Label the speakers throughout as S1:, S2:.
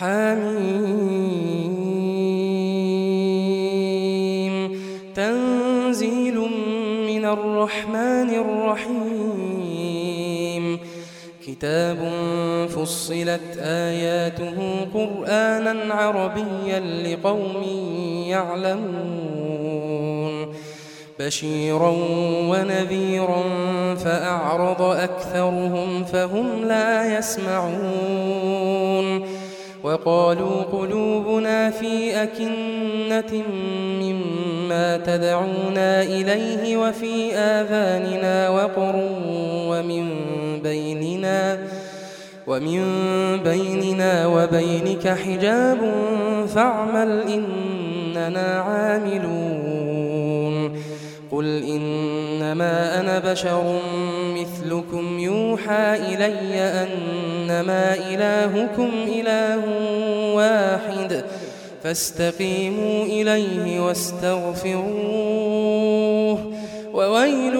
S1: حميم تنزيل من الرحمن الرحيم كتاب فصلت آياته قرآنا عربيا لقوم يعلمون بشيرا ونذيرا فأعرض أكثرهم فهم لا يسمعون وقالوا قلوبنا في أكنة مما تدعونا إليه وفي آذاننا وقر ومن بيننا وبينك حجاب فاعمل إننا عاملون قل إنما أنا بشر مثلكم يوحى إلي أنما إلهكم إله واحد فاستقيموا إليه واستغفروه وويل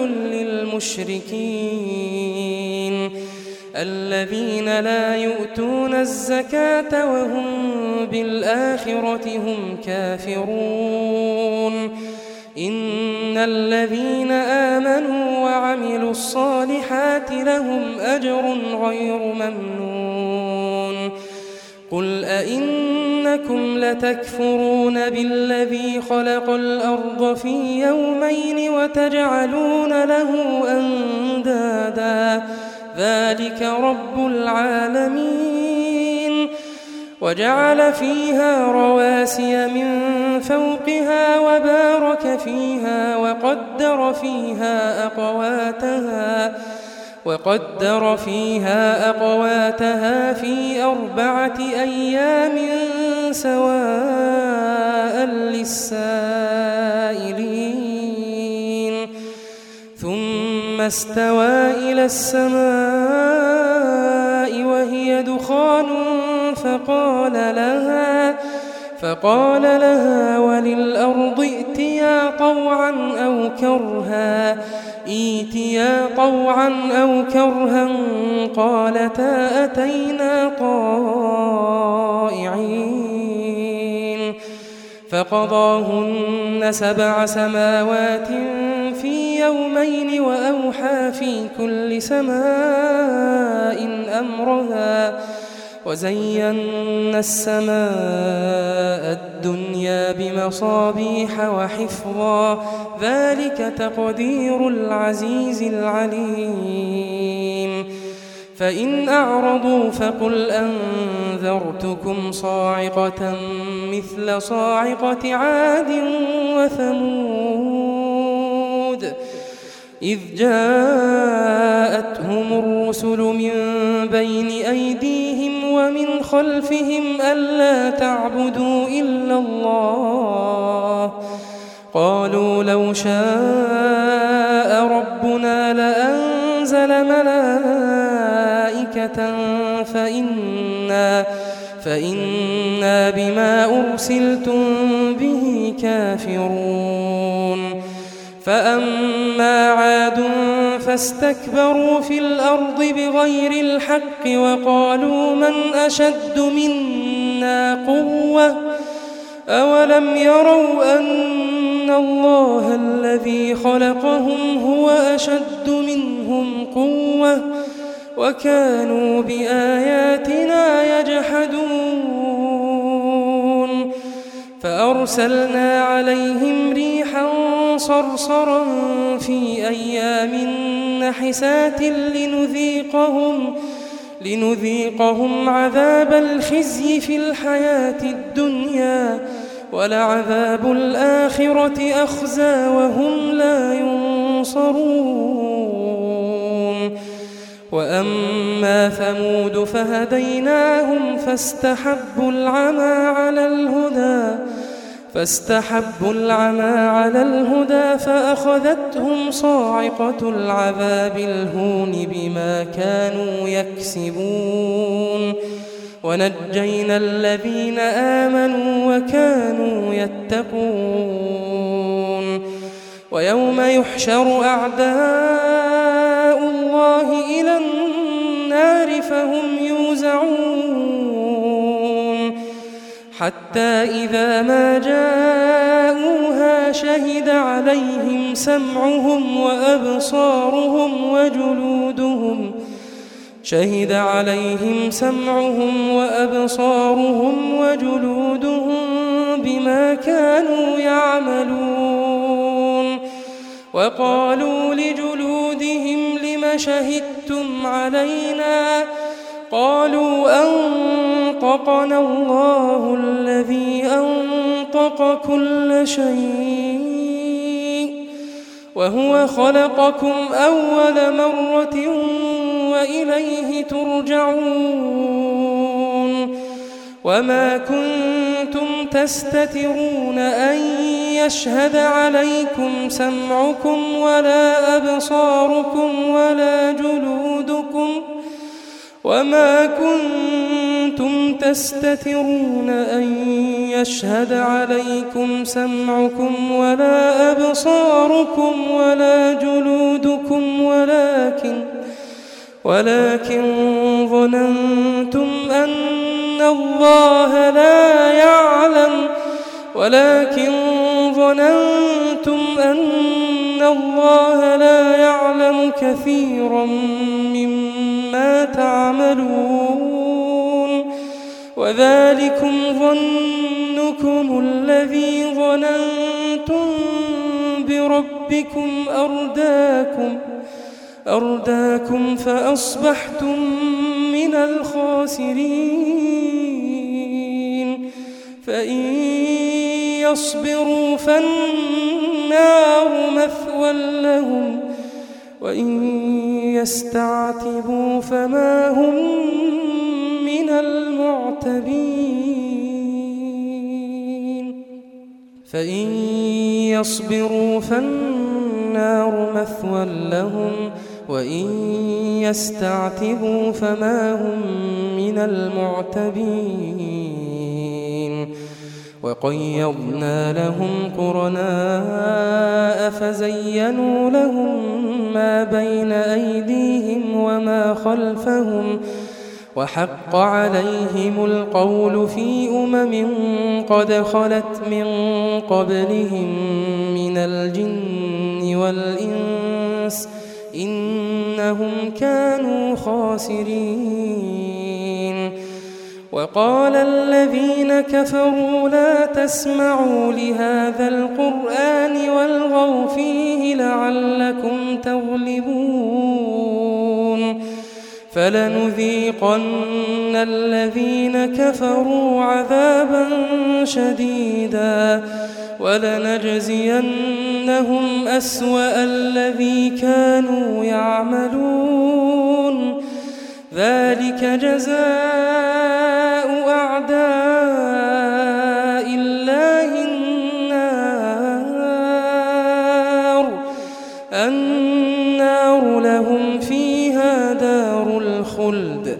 S1: للمشركين الذين لا يؤتون الزكاة وهم بالآخرة هم كافرون إن الذين آمنوا وعملوا الصالحات لهم أجر غير ممنون قل أئنكم لتكفرون بالذي خلق الأرض في يومين وتجعلون له أندادا ذلك رب العالمين وجعل فيها رواسي من فوقها وبارك فيها وقدر فيها أقواتها في 4 أيام سواء للسائلين ثم استوى إلى السماء وهي دخان فقال لها وللأرض ائتيا طوعا أو كرها قالتا أتينا طائعين فقضاهن 7 سماوات في يومين وأوحى في كل سماء أمرها وزينا السماء الدنيا بمصابيح وحفظا ذلك تقدير العزيز العليم فإن أعرضوا فقل أنذرتكم صاعقة مثل صاعقة عاد وثمود إذ جاءتهم الرسل من بين أيديهم ومن خلفهم ألا تعبدوا إلا الله قالوا لو شاء ربنا لأنزل ملائكة فإنا بما أرسلتم به كافرون فأما عاد فاستكبروا في الأرض بغير الحق وقالوا من أشد منا قوة أولم يروا أن الله الذي خلقهم هو أشد منهم قوة وكانوا بآياتنا يجحدون فأرسلنا عليهم ريحا صرصرا في أيام نحسات لنذيقهم عذاب الخزي في الحياة الدنيا ولعذاب الآخرة أخزى وهم لا ينصرون وأما ثمود فهديناهم فاستحبوا العمى على الهدى فأخذتهم صاعقة العذاب الهون بما كانوا يكسبون ونجينا الذين آمنوا وكانوا يتقون ويوم يحشر أعداء الله إلى النار فهم يوزعون حتى إذا ما جاءوها شهد عليهم سمعهم وأبصارهم وجلودهم بما كانوا يعملون. وقالوا لجلودهم لم شهدتم علينا؟ قالوا أنطقنا الله الذي أنطق كل شيء وهو خلقكم أول مرة وإليه ترجعون. وما كنتم تستترون أن يشهد عليكم سمعكم ولا أبصاركم ولا جلودكم وما كنتم تستترون أن يشهد عليكم سمعكم ولا أبصاركم ولا جلودكم ولكن ظننتم أن الله لا يعلم كثيرا مما تعملون. وذلكم ظنكم الذي ظننتم بربكم أرداكم فأصبحتم من الخاسرين. فإن يصبروا فالنار مثوى لهم وإن يستعتبوا فما هم من المعتبين. فإن يصبروا فالنار مثوى لهم وإن يستعتبوا فما هم من المعتبين. وقيضنا لهم قرناء فزينوا لهم ما بين أيديهم وما خلفهم وحق عليهم القول في قد خلت من قبلهم من الجن والإنس إنهم كانوا خاسرين. وقال الذين كفروا لا تسمعوا لهذا القرآن والغوا فيه لعلكم تغلبون. فلنذيقن الذين كفروا عذابا شديدا ولنجزينهم أسوأ الذي كانوا يعملون. ذلك جزاء أعداء الله النار لهم فيها دار الخلد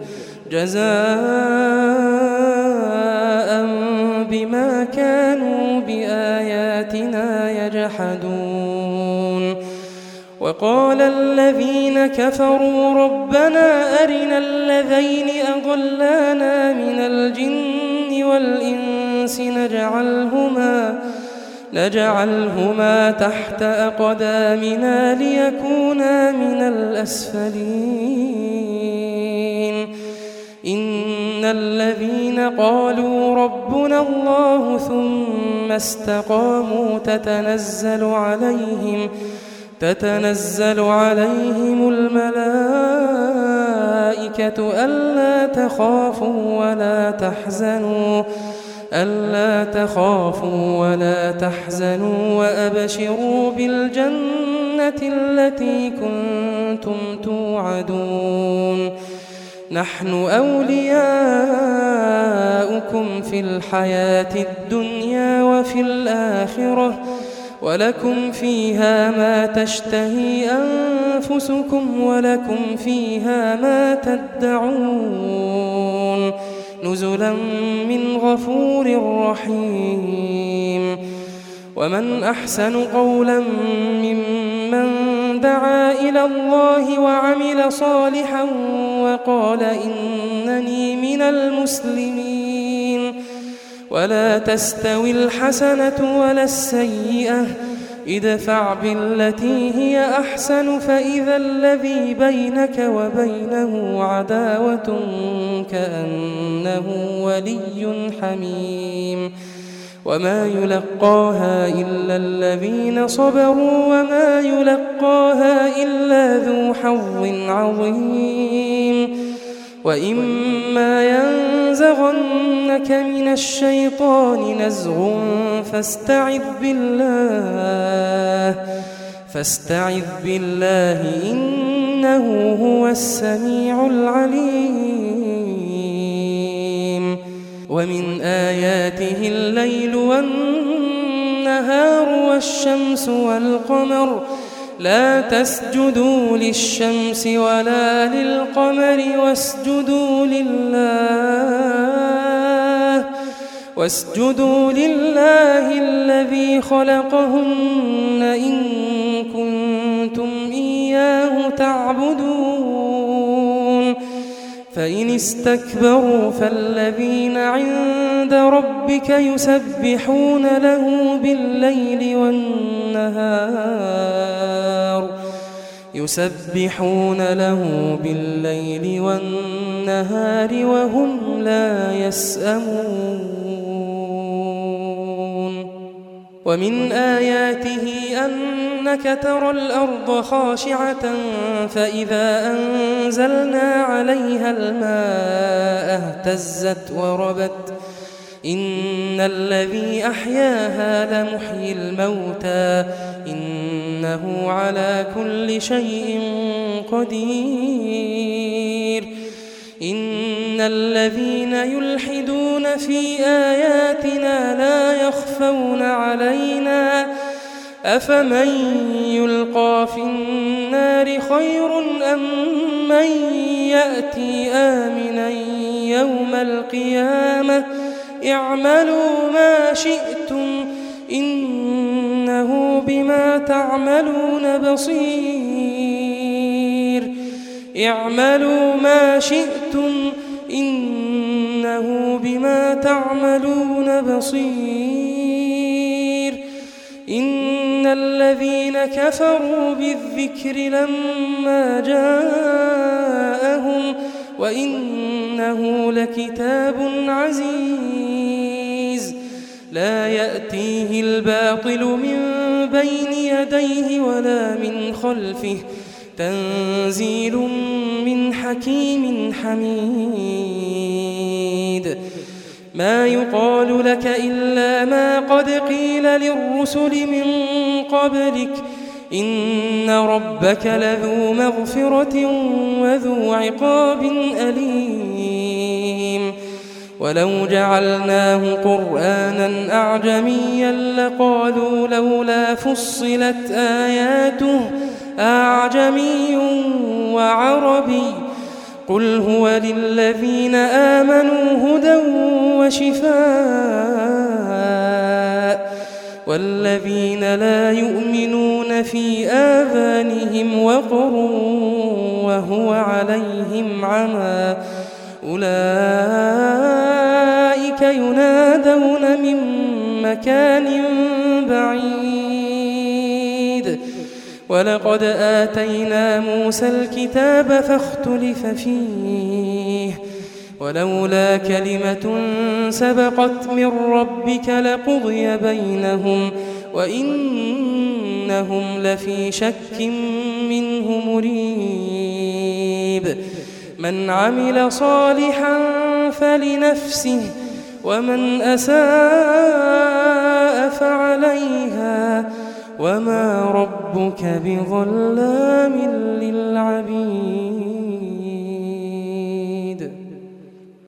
S1: جزاء بما كانوا بآياتنا يجحدون. وقال الذين كفروا ربنا أرنا الذين أضلانا من الجن والإنس نجعلهما تحت أقدامنا ليكونا من الأسفلين. إن الذين قالوا ربنا الله ثم استقاموا تتنزل عليهم الملائكة ألا تخافوا ولا تحزنوا وأبشروا بالجنة التي كنتم توعدون. نحن أولياؤكم في الحياة الدنيا وفي الآخرة ولكم فيها ما تشتهي أنفسكم ولكم فيها ما تدعون نزلا من غفور رحيم. ومن أحسن قولا ممن دعا إلى الله وعمل صالحا وقال إنني من المسلمين. ولا تستوي الحسنة ولا السيئة ادفع بالتي هي أحسن فإذا الذي بينك وبينه عداوة كأنه ولي حميم وما يلقاها إلا الذين صبروا وما يلقاها إلا ذو حظ عظيم وإما ينزغنك من الشيطان نزغ فاستعذ بالله إنه هو السميع العليم ومن آياته الليل والنهار والشمس والقمر لا تسجدوا للشمس ولا للقمر واسجدوا لله الذي خلقهن إن كنتم إياه تعبدون فإن استكبروا فالذين عند ربك يسبحون له بالليل والنهار وهم لا يسأمون ومن آياته أنك ترى الأرض خاشعة فإذا أنزلنا عليها الماء اهتزت وربت إن الذي أحياها لمحيي الموتى إنه على كل شيء قدير إن الذين يلحدون في آياتنا لا يخفون علينا أفمن يلقى في النار خير أم من يأتي آمنا يوم القيامة اعملوا ما شئتم إنه بما تعملون بصير اعملوا ما شئتم إنه بما تعملون بصير إن الذين كفروا بالذكر لما جاءهم وإنه لكتاب عزيز لا يأتيه الباطل من بين يديه ولا من خلفه تنزيل من حكيم حميد ما يقال لك إلا ما قد قيل للرسل من قبلك إن ربك لذو مغفرة وذو عقاب أليم ولو جعلناه قرآنا أعجميا لقالوا لولا فصلت آياته أعجمي وعربي قل هو للذين آمنوا هدى وشفاء والذين لا يؤمنون في آذانهم وقر وهو عليهم عمى أولئك ينادون من مكان بعيد ولقد آتينا موسى الكتاب فاختلف فيه ولولا كلمة سبقت من ربك لقضي بينهم وإنهم لفي شك منه مريب من عمل صالحا فلنفسه ومن أساء فعليها وما ربك بظلام للعبيد